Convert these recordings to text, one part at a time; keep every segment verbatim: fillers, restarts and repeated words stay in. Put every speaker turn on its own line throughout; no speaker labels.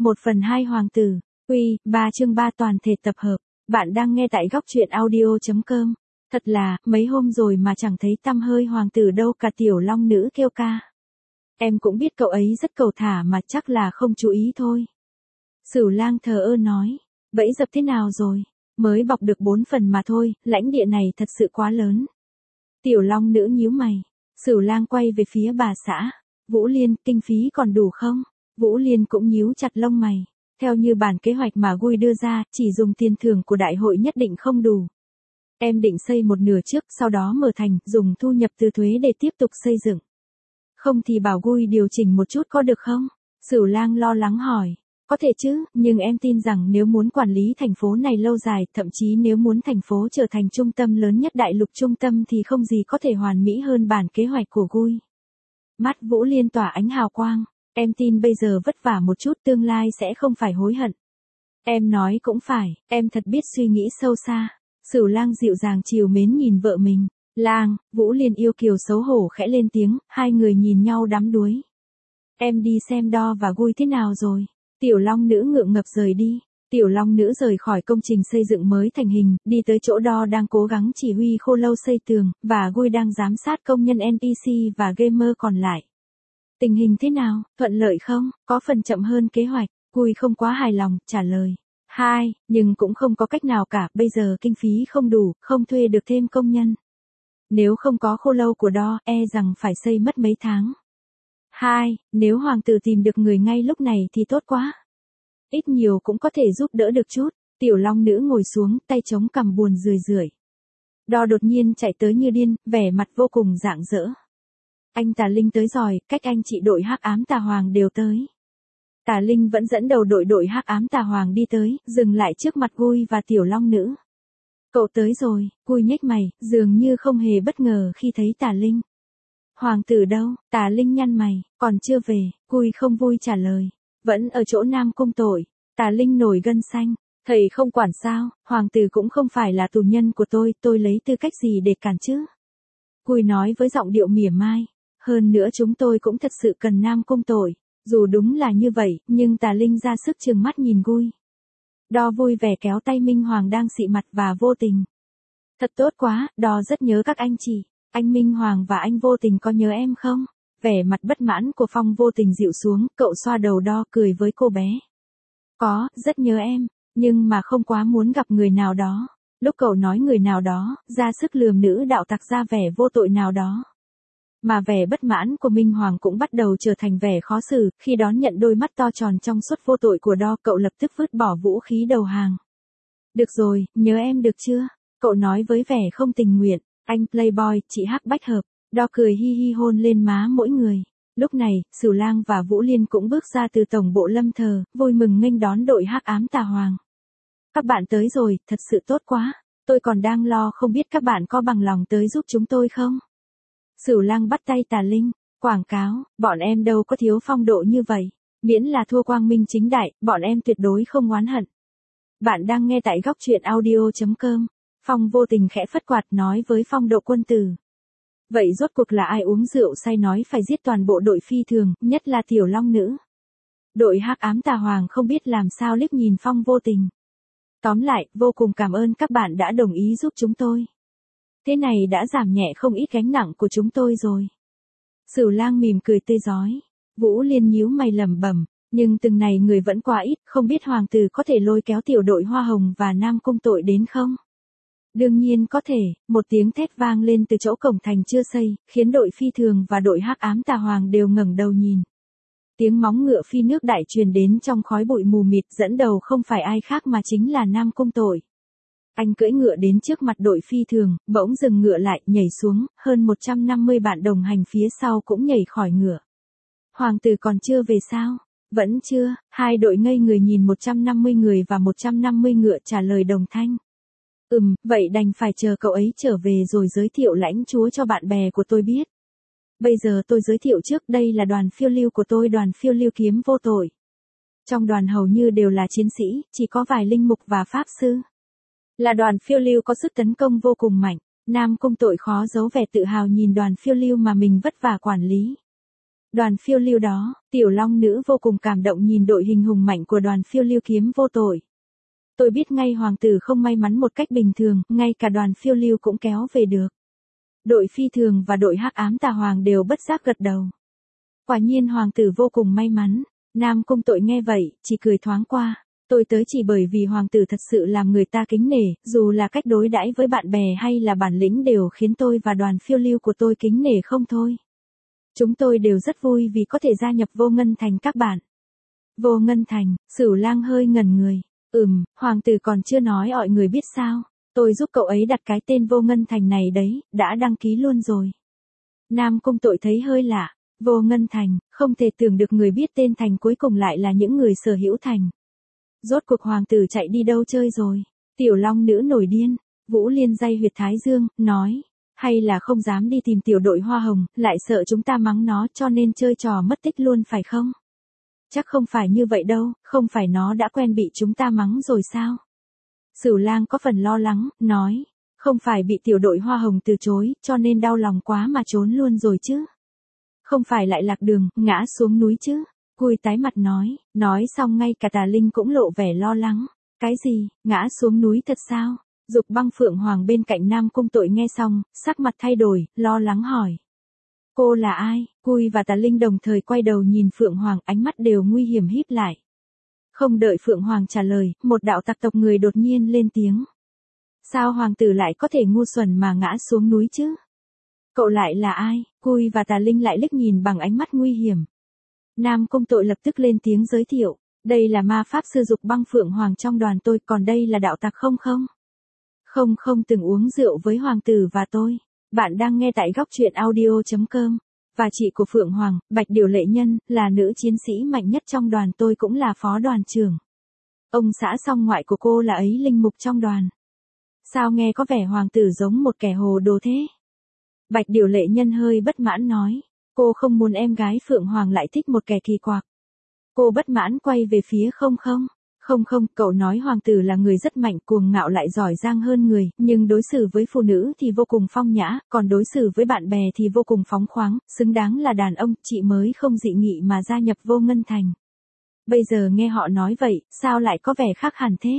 một phần hai Hoàng tử, Quy, ba chương ba toàn thể tập hợp. Bạn đang nghe tại góc truyện audio chấm com. Thật là, mấy hôm rồi mà chẳng thấy tăm hơi hoàng tử đâu cả, tiểu long nữ kêu ca. Em cũng biết cậu ấy rất cầu thả mà chắc là không chú ý thôi. Sửu Lang thờ ơ nói, bẫy dập thế nào rồi? Mới bọc được bốn phần mà thôi, lãnh địa này thật sự quá lớn. Tiểu long nữ nhíu mày. Sửu Lang quay về phía bà xã. Vũ Liên, kinh phí còn đủ không? Vũ Liên cũng nhíu chặt lông mày. Theo như bản kế hoạch mà Gui đưa ra, chỉ dùng tiền thưởng của đại hội nhất định không đủ. Em định xây một nửa trước, sau đó mở thành, dùng thu nhập từ thuế để tiếp tục xây dựng. Không thì bảo Gui điều chỉnh một chút có được không? Sửu Lang lo lắng hỏi. Có thể chứ, nhưng em tin rằng nếu muốn quản lý thành phố này lâu dài, thậm chí nếu muốn thành phố trở thành trung tâm lớn nhất đại lục trung tâm thì không gì có thể hoàn mỹ hơn bản kế hoạch của Gui. Mắt Vũ Liên tỏa ánh hào quang. Em tin bây giờ vất vả một chút tương lai sẽ không phải hối hận. Em nói cũng phải, em thật biết suy nghĩ sâu xa. Sửu Lang dịu dàng trìu mến nhìn vợ mình. Lang, Vũ Liên yêu kiều xấu hổ khẽ lên tiếng, hai người nhìn nhau đắm đuối. Em đi xem đo và Gui thế nào rồi. Tiểu long nữ ngượng ngập rời đi. Tiểu long nữ rời khỏi công trình xây dựng mới thành hình, đi tới chỗ đo đang cố gắng chỉ huy khô lâu xây tường, và Gui đang giám sát công nhân en pê xê và gamer còn lại. Tình hình thế nào, thuận lợi không? Có phần chậm hơn kế hoạch. Gui không quá hài lòng, trả lời. Hai, nhưng cũng không có cách nào cả, bây giờ kinh phí không đủ, không thuê được thêm công nhân. Nếu không có khô lâu của đo, e rằng phải xây mất mấy tháng. Hai, nếu hoàng tử tìm được người ngay lúc này thì tốt quá. Ít nhiều cũng có thể giúp đỡ được chút. Tiểu long nữ ngồi xuống, tay chống cằm buồn rười rượi. Đo đột nhiên chạy tới như điên, vẻ mặt vô cùng rạng rỡ. Anh Tà Linh tới rồi, cách anh chị đội hắc ám Tà Hoàng đều tới. Tà Linh vẫn dẫn đầu đội đội hắc ám Tà Hoàng đi tới, dừng lại trước mặt Gui và tiểu long nữ. Cậu tới rồi, Gui nhếch mày, dường như không hề bất ngờ khi thấy Tà Linh. Hoàng tử đâu? Tà Linh nhăn mày, còn chưa về. Gui không vui trả lời. Vẫn ở chỗ Nam Cung tội. Tà Linh nổi gân xanh. Thầy không quản sao, hoàng tử cũng không phải là tù nhân của tôi, tôi lấy tư cách gì để cản chứ? Gui nói với giọng điệu mỉa mai. Hơn nữa chúng tôi cũng thật sự cần Nam Cung tội. Dù đúng là như vậy, nhưng Tà Linh ra sức trừng mắt nhìn Gui. Đo vui vẻ kéo tay Minh Hoàng đang xị mặt và Vô Tình. Thật tốt quá, Đo rất nhớ các anh chị. Anh Minh Hoàng và anh Vô Tình có nhớ em không? Vẻ mặt bất mãn của Phong Vô Tình dịu xuống, cậu xoa đầu Đo cười với cô bé. Có, rất nhớ em, nhưng mà không quá muốn gặp người nào đó. Lúc cậu nói người nào đó, ra sức lườm nữ đạo tặc ra vẻ vô tội nào đó. Mà vẻ bất mãn của Minh Hoàng cũng bắt đầu trở thành vẻ khó xử, khi đón nhận đôi mắt to tròn trong suốt vô tội của Đo, cậu lập tức vứt bỏ vũ khí đầu hàng. Được rồi, nhớ em được chưa? Cậu nói với vẻ không tình nguyện. Anh Playboy, chị Hắc Bách Hợp. Đo cười hi hi hôn lên má mỗi người. Lúc này, Sửu Lang và Vũ Liên cũng bước ra từ tổng bộ lâm thờ, vui mừng nghênh đón đội hắc ám Tà Hoàng. Các bạn tới rồi, thật sự tốt quá. Tôi còn đang lo không biết các bạn có bằng lòng tới giúp chúng tôi không? Sửu Lang bắt tay Tà Linh, quảng cáo, bọn em đâu có thiếu phong độ như vậy. Miễn là thua quang minh chính đại, bọn em tuyệt đối không oán hận. Bạn đang nghe tại góc truyện audio chấm com. Phong Vô Tình khẽ phất quạt nói với phong độ quân tử. Vậy rốt cuộc là ai uống rượu say nói phải giết toàn bộ đội phi thường, nhất là tiểu long nữ. Đội hắc ám Tà Hoàng không biết làm sao liếc nhìn Phong Vô Tình. Tóm lại, vô cùng cảm ơn các bạn đã đồng ý giúp chúng tôi. Thế này đã giảm nhẹ không ít gánh nặng của chúng tôi rồi. Sửu Lang mỉm cười tươi rói. Vũ Liên nhíu mày lẩm bẩm, nhưng từng này người vẫn quá ít, không biết hoàng tử có thể lôi kéo tiểu đội Hoa Hồng và Nam Cung tội đến không? Đương nhiên có thể, một tiếng thét vang lên từ chỗ cổng thành chưa xây, khiến đội phi thường và đội hắc ám Tà Hoàng đều ngẩng đầu nhìn. Tiếng móng ngựa phi nước đại truyền đến trong khói bụi mù mịt, dẫn đầu không phải ai khác mà chính là Nam Cung tội. Anh cưỡi ngựa đến trước mặt đội phi thường, bỗng dừng ngựa lại, nhảy xuống, hơn một trăm năm mươi bạn đồng hành phía sau cũng nhảy khỏi ngựa. Hoàng tử còn chưa về sao? Vẫn chưa, hai đội ngây người nhìn một trăm năm mươi người và một trăm năm mươi ngựa trả lời đồng thanh. Ừm, vậy đành phải chờ cậu ấy trở về rồi giới thiệu lãnh chúa cho bạn bè của tôi biết. Bây giờ tôi giới thiệu trước, đây là đoàn phiêu lưu của tôi, đoàn phiêu lưu kiếm vô tội. Trong đoàn hầu như đều là chiến sĩ, chỉ có vài linh mục và pháp sư. Là đoàn phiêu lưu có sức tấn công vô cùng mạnh. Nam Cung tội khó giấu vẻ tự hào nhìn đoàn phiêu lưu mà mình vất vả quản lý. Đoàn phiêu lưu đó, tiểu long nữ vô cùng cảm động nhìn đội hình hùng mạnh của đoàn phiêu lưu kiếm vô tội. Tôi biết ngay hoàng tử không may mắn một cách bình thường, ngay cả đoàn phiêu lưu cũng kéo về được. Đội phi thường và đội hắc ám tà hoàng đều bất giác gật đầu. Quả nhiên hoàng tử vô cùng may mắn. Nam Cung Tội nghe vậy, chỉ cười thoáng qua. Tôi tới chỉ bởi vì hoàng tử thật sự làm người ta kính nể, dù là cách đối đãi với bạn bè hay là bản lĩnh đều khiến tôi và đoàn phiêu lưu của tôi kính nể không thôi. Chúng tôi đều rất vui vì có thể gia nhập Vô Ngân Thành các bạn. Vô Ngân Thành, Sửu Lang hơi ngẩn người. Ừm, hoàng tử còn chưa nói mọi người biết sao. Tôi giúp cậu ấy đặt cái tên Vô Ngân Thành này đấy, đã đăng ký luôn rồi. Nam Cung Tội thấy hơi lạ. Vô Ngân Thành, không thể tưởng được người biết tên thành cuối cùng lại là những người sở hữu thành. Rốt cuộc hoàng tử chạy đi đâu chơi rồi? Tiểu long nữ nổi điên. Vũ Liên day huyệt thái dương, nói. Hay là không dám đi tìm tiểu đội hoa hồng, lại sợ chúng ta mắng nó cho nên chơi trò mất tích luôn phải không? Chắc không phải như vậy đâu, không phải nó đã quen bị chúng ta mắng rồi sao? Sửu Lang có phần lo lắng, nói. Không phải bị tiểu đội hoa hồng từ chối, cho nên đau lòng quá mà trốn luôn rồi chứ. Không phải lại lạc đường, ngã xuống núi chứ. Cui tái mặt nói, nói xong ngay cả Tà Linh cũng lộ vẻ lo lắng. Cái gì, ngã xuống núi thật sao? Dục Băng Phượng Hoàng bên cạnh Nam Cung Tội nghe xong, sắc mặt thay đổi, lo lắng hỏi. Cô là ai? Cui và Tà Linh đồng thời quay đầu nhìn Phượng Hoàng, ánh mắt đều nguy hiểm híp lại. Không đợi Phượng Hoàng trả lời, một đạo tặc tộc người đột nhiên lên tiếng. Sao hoàng tử lại có thể ngu xuẩn mà ngã xuống núi chứ? Cậu lại là ai? Cui và Tà Linh lại liếc nhìn bằng ánh mắt nguy hiểm. Nam Cung Tội lập tức lên tiếng giới thiệu. Đây là ma pháp sư Dục Băng Phượng Hoàng trong đoàn tôi, còn đây là đạo tặc không không? Không không từng uống rượu với hoàng tử và tôi. Bạn đang nghe tại góc truyện audio chấm com. Và chị của Phượng Hoàng, Bạch Điều Lệ Nhân, là nữ chiến sĩ mạnh nhất trong đoàn tôi, cũng là phó đoàn trưởng. Ông xã song ngoại của cô là ấy linh mục trong đoàn. Sao nghe có vẻ hoàng tử giống một kẻ hồ đồ thế? Bạch Điều Lệ Nhân hơi bất mãn nói. Cô không muốn em gái Phượng Hoàng lại thích một kẻ kỳ quặc. Cô bất mãn quay về phía không không. Không không, cậu nói hoàng tử là người rất mạnh, cuồng ngạo lại giỏi giang hơn người, nhưng đối xử với phụ nữ thì vô cùng phong nhã, còn đối xử với bạn bè thì vô cùng phóng khoáng, xứng đáng là đàn ông, chị mới không dị nghị mà gia nhập Vô Ngân Thành. Bây giờ nghe họ nói vậy, sao lại có vẻ khác hẳn thế?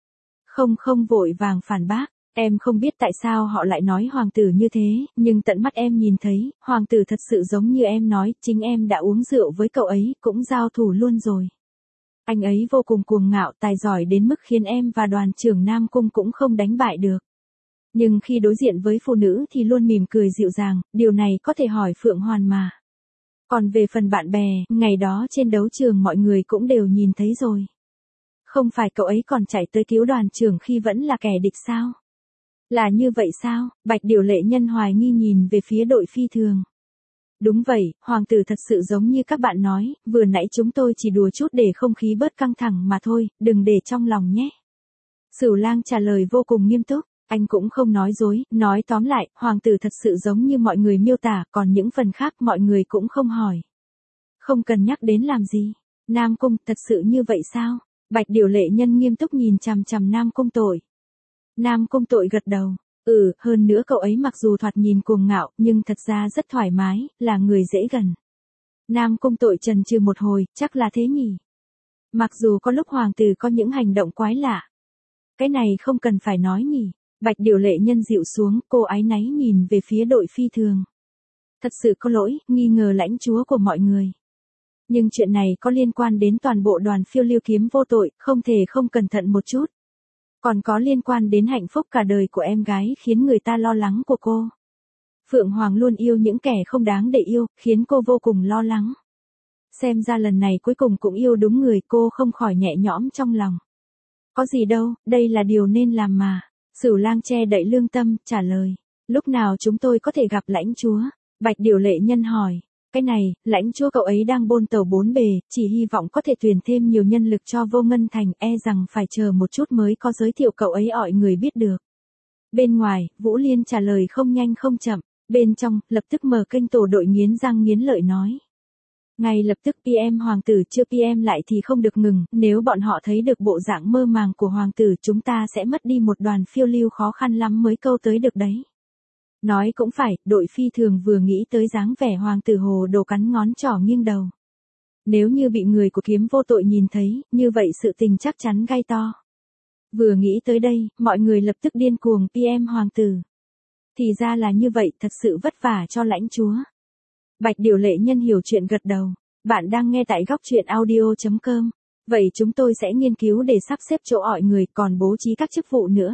Không không vội vàng phản bác. Em không biết tại sao họ lại nói hoàng tử như thế, nhưng tận mắt em nhìn thấy, hoàng tử thật sự giống như em nói, chính em đã uống rượu với cậu ấy, cũng giao thủ luôn rồi. Anh ấy vô cùng cuồng ngạo, tài giỏi đến mức khiến em và đoàn trưởng Nam Cung cũng không đánh bại được. Nhưng khi đối diện với phụ nữ thì luôn mỉm cười dịu dàng, điều này có thể hỏi Phượng Hoàn mà. Còn về phần bạn bè, ngày đó trên đấu trường mọi người cũng đều nhìn thấy rồi. Không phải cậu ấy còn chạy tới cứu đoàn trưởng khi vẫn là kẻ địch sao? Là như vậy sao? Bạch Điều Lệ Nhân hoài nghi nhìn về phía đội phi thường. Đúng vậy, hoàng tử thật sự giống như các bạn nói, vừa nãy chúng tôi chỉ đùa chút để không khí bớt căng thẳng mà thôi, đừng để trong lòng nhé. Sửu Lang trả lời vô cùng nghiêm túc, anh cũng không nói dối, nói tóm lại, hoàng tử thật sự giống như mọi người miêu tả, còn những phần khác mọi người cũng không hỏi. Không cần nhắc đến làm gì. Nam Cung, thật sự như vậy sao? Bạch Điều Lệ Nhân nghiêm túc nhìn chằm chằm Nam Cung Tội. Nam Cung Tội gật đầu. Ừ, hơn nữa cậu ấy mặc dù thoạt nhìn cuồng ngạo, nhưng thật ra rất thoải mái, là người dễ gần. Nam Cung Tội chần chừ một hồi, chắc là thế nhỉ. Mặc dù có lúc hoàng tử có những hành động quái lạ. Cái này không cần phải nói nhỉ. Bạch Điều Lệ Nhân dịu xuống, cô áy náy nhìn về phía đội phi thường. Thật sự có lỗi, nghi ngờ lãnh chúa của mọi người. Nhưng chuyện này có liên quan đến toàn bộ đoàn phiêu lưu kiếm vô tội, không thể không cẩn thận một chút. Còn có liên quan đến hạnh phúc cả đời của em gái khiến người ta lo lắng của cô. Phượng Hoàng luôn yêu những kẻ không đáng để yêu, khiến cô vô cùng lo lắng. Xem ra lần này cuối cùng cũng yêu đúng người, cô không khỏi nhẹ nhõm trong lòng. Có gì đâu, đây là điều nên làm mà. Sửu Lang che đậy lương tâm, trả lời. Lúc nào chúng tôi có thể gặp lãnh chúa? Bạch Điều Lệ Nhân hỏi. Cái này, lãnh chúa cậu ấy đang bôn tàu bốn bề, chỉ hy vọng có thể tuyển thêm nhiều nhân lực cho Vô Ngân Thành, e rằng phải chờ một chút mới có giới thiệu cậu ấy mọi người biết được. Bên ngoài, Vũ Liên trả lời không nhanh không chậm, bên trong, lập tức mở kênh tổ đội nghiến răng nghiến lợi nói. Ngay lập tức pê em hoàng tử chưa pê em lại thì không được ngừng, nếu bọn họ thấy được bộ dạng mơ màng của hoàng tử chúng ta sẽ mất đi một đoàn phiêu lưu khó khăn lắm mới câu tới được đấy. Nói cũng phải, đội phi thường vừa nghĩ tới dáng vẻ hoàng tử hồ đồ cắn ngón trỏ nghiêng đầu. Nếu như bị người của kiếm vô tội nhìn thấy, như vậy sự tình chắc chắn gai to. Vừa nghĩ tới đây, mọi người lập tức điên cuồng pê em hoàng tử. Thì ra là như vậy, thật sự vất vả cho lãnh chúa. Bạch Điều Lệ Nhân hiểu chuyện gật đầu. Bạn đang nghe tại góc truyện audio chấm com. Vậy chúng tôi sẽ nghiên cứu để sắp xếp chỗ ỏi người còn bố trí các chức vụ nữa.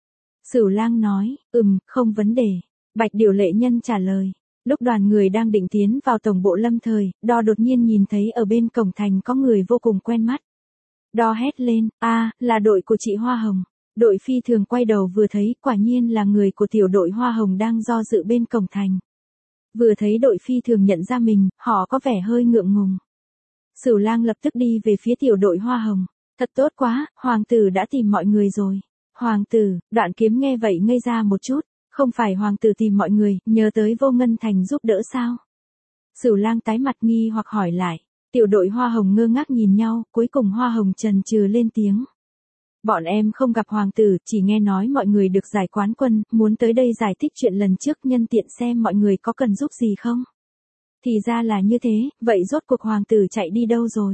Sửu Lang nói, ừm, không vấn đề. Bạch Điều Lệ Nhân trả lời. Lúc đoàn người đang định tiến vào tổng bộ Lâm Thời, Đo đột nhiên nhìn thấy ở bên cổng thành có người vô cùng quen mắt. Đo hét lên, a, là đội của chị Hoa Hồng. Đội phi thường quay đầu vừa thấy, quả nhiên là người của tiểu đội Hoa Hồng đang do dự bên cổng thành. Vừa thấy đội phi thường nhận ra mình, họ có vẻ hơi ngượng ngùng. Sửu Lang lập tức đi về phía tiểu đội Hoa Hồng. Thật tốt quá, hoàng tử đã tìm mọi người rồi. Hoàng tử, Đoạn Kiếm nghe vậy ngây ra một chút. Không phải hoàng tử tìm mọi người, nhớ tới Vô Ngân Thành giúp đỡ sao? Sửu Lang tái mặt nghi hoặc hỏi lại. Tiểu đội Hoa Hồng ngơ ngác nhìn nhau, cuối cùng Hoa Hồng chần chừ lên tiếng. Bọn em không gặp hoàng tử, chỉ nghe nói mọi người được giải quán quân, muốn tới đây giải thích chuyện lần trước nhân tiện xem mọi người có cần giúp gì không. Thì ra là như thế, vậy rốt cuộc hoàng tử chạy đi đâu rồi?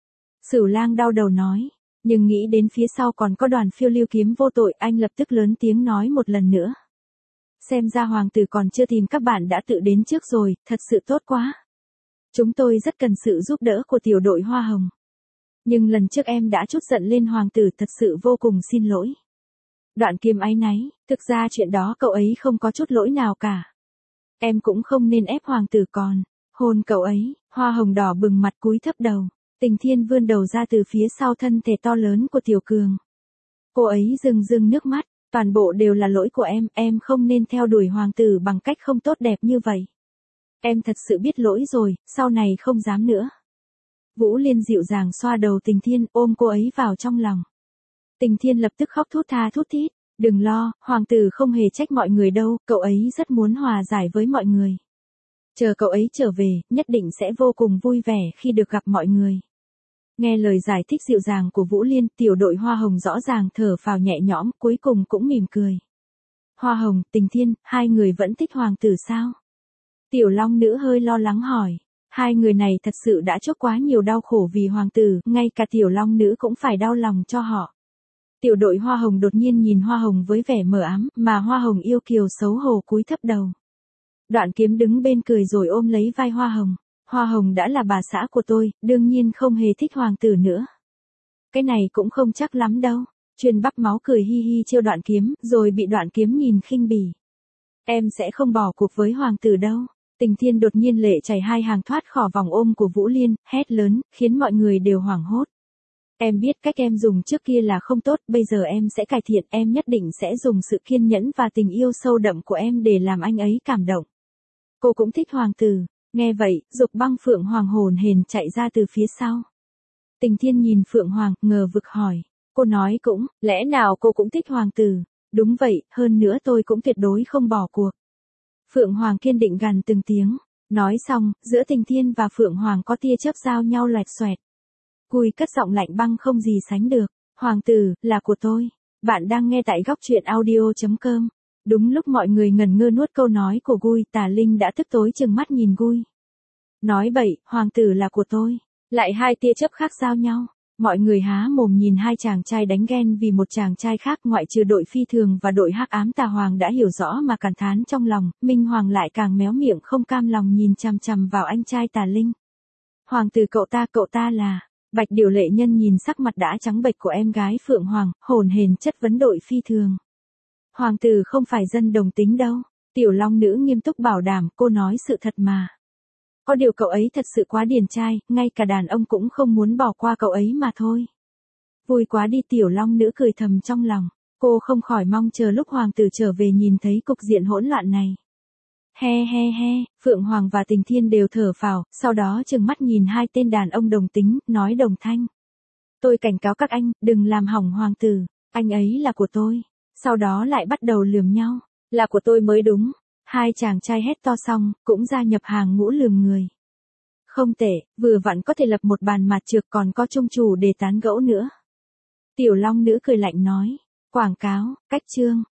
Sửu Lang đau đầu nói, nhưng nghĩ đến phía sau còn có đoàn phiêu lưu kiếm vô tội, anh lập tức lớn tiếng nói một lần nữa. Xem ra hoàng tử còn chưa tìm các bạn đã tự đến trước rồi, thật sự tốt quá. Chúng tôi rất cần sự giúp đỡ của tiểu đội Hoa Hồng. Nhưng lần trước em đã chút giận lên hoàng tử, thật sự vô cùng xin lỗi. Đoạn Kiếm áy náy, thực ra chuyện đó cậu ấy không có chút lỗi nào cả. Em cũng không nên ép hoàng tử còn hôn cậu ấy. Hoa Hồng đỏ bừng mặt cúi thấp đầu. Tình Thiên vươn đầu ra từ phía sau thân thể to lớn của Tiểu Cường. Cô ấy rưng rưng nước mắt, toàn bộ đều là lỗi của em, em không nên theo đuổi hoàng tử bằng cách không tốt đẹp như vậy. Em thật sự biết lỗi rồi, sau này không dám nữa. Vũ Liên dịu dàng xoa đầu Tình Thiên, ôm cô ấy vào trong lòng. Tình Thiên lập tức khóc thút tha thút thít, đừng lo, hoàng tử không hề trách mọi người đâu, cậu ấy rất muốn hòa giải với mọi người. Chờ cậu ấy trở về, nhất định sẽ vô cùng vui vẻ khi được gặp mọi người. Nghe lời giải thích dịu dàng của Vũ Liên, tiểu đội Hoa Hồng rõ ràng thở phào nhẹ nhõm, cuối cùng cũng mỉm cười. Hoa Hồng, Tình Thiên, hai người vẫn thích hoàng tử sao? Tiểu Long Nữ hơi lo lắng hỏi. Hai người này thật sự đã chuốc quá nhiều đau khổ vì hoàng tử, ngay cả Tiểu Long Nữ cũng phải đau lòng cho họ. Tiểu đội Hoa Hồng đột nhiên nhìn Hoa Hồng với vẻ mờ ám, mà Hoa Hồng yêu kiều xấu hổ cúi thấp đầu. Đoạn Kiếm đứng bên cười rồi ôm lấy vai Hoa Hồng. Hoa Hồng đã là bà xã của tôi, đương nhiên không hề thích hoàng tử nữa. Cái này cũng không chắc lắm đâu. Chuyên bắp máu cười hi hi trêu Đoạn Kiếm, rồi bị Đoạn Kiếm nhìn khinh bỉ. Em sẽ không bỏ cuộc với hoàng tử đâu. Tình Thiên đột nhiên lệ chảy hai hàng thoát khỏi vòng ôm của Vũ Liên, hét lớn, khiến mọi người đều hoảng hốt. Em biết cách em dùng trước kia là không tốt, bây giờ em sẽ cải thiện, em nhất định sẽ dùng sự kiên nhẫn và tình yêu sâu đậm của em để làm anh ấy cảm động. Cô cũng thích hoàng tử. Nghe vậy, Dục Băng Phượng Hoàng hồn hển chạy ra từ phía sau. Tình Thiên nhìn Phượng Hoàng, ngờ vực hỏi. Cô nói cũng, lẽ nào cô cũng thích hoàng tử? Đúng vậy, hơn nữa tôi cũng tuyệt đối không bỏ cuộc. Phượng Hoàng kiên định gằn từng tiếng. Nói xong, giữa Tình Thiên và Phượng Hoàng có tia chớp giao nhau loẹt xoẹt. Cùi cất giọng lạnh băng không gì sánh được. Hoàng tử, là của tôi. Bạn đang nghe tại góc truyện audio chấm com. Đúng lúc mọi người ngần ngơ nuốt câu nói của Gui, Tà Linh đã tức tối chừng mắt nhìn Gui. Nói bậy, hoàng tử là của tôi. Lại hai tia chớp khác giao nhau. Mọi người há mồm nhìn hai chàng trai đánh ghen vì một chàng trai khác, ngoại trừ đội phi thường và đội hắc ám Tà Hoàng đã hiểu rõ mà cảm thán trong lòng, Minh Hoàng lại càng méo miệng không cam lòng nhìn chằm chằm vào anh trai Tà Linh. Hoàng tử cậu ta, cậu ta là... Bạch Điều Lệ Nhân nhìn sắc mặt đã trắng bệch của em gái Phượng Hoàng, hồn hển chất vấn đội phi thường. Hoàng tử không phải dân đồng tính đâu. Tiểu Long Nữ nghiêm túc bảo đảm, cô nói sự thật mà. Có điều cậu ấy thật sự quá điển trai, ngay cả đàn ông cũng không muốn bỏ qua cậu ấy mà thôi. Vui quá đi, Tiểu Long Nữ cười thầm trong lòng. Cô không khỏi mong chờ lúc hoàng tử trở về nhìn thấy cục diện hỗn loạn này. He he he, Phượng Hoàng và Tình Thiên đều thở phào, sau đó trừng mắt nhìn hai tên đàn ông đồng tính, nói đồng thanh. Tôi cảnh cáo các anh, đừng làm hỏng hoàng tử, anh ấy là của tôi. Sau đó lại bắt đầu lườm nhau, là của tôi mới đúng. Hai chàng trai hét to xong, cũng gia nhập hàng ngũ lườm người. Không tệ, vừa vặn có thể lập một bàn mặt trược, còn có chung chủ để tán gẫu nữa. Tiểu Long Nữ cười lạnh nói, quảng cáo, cách chương.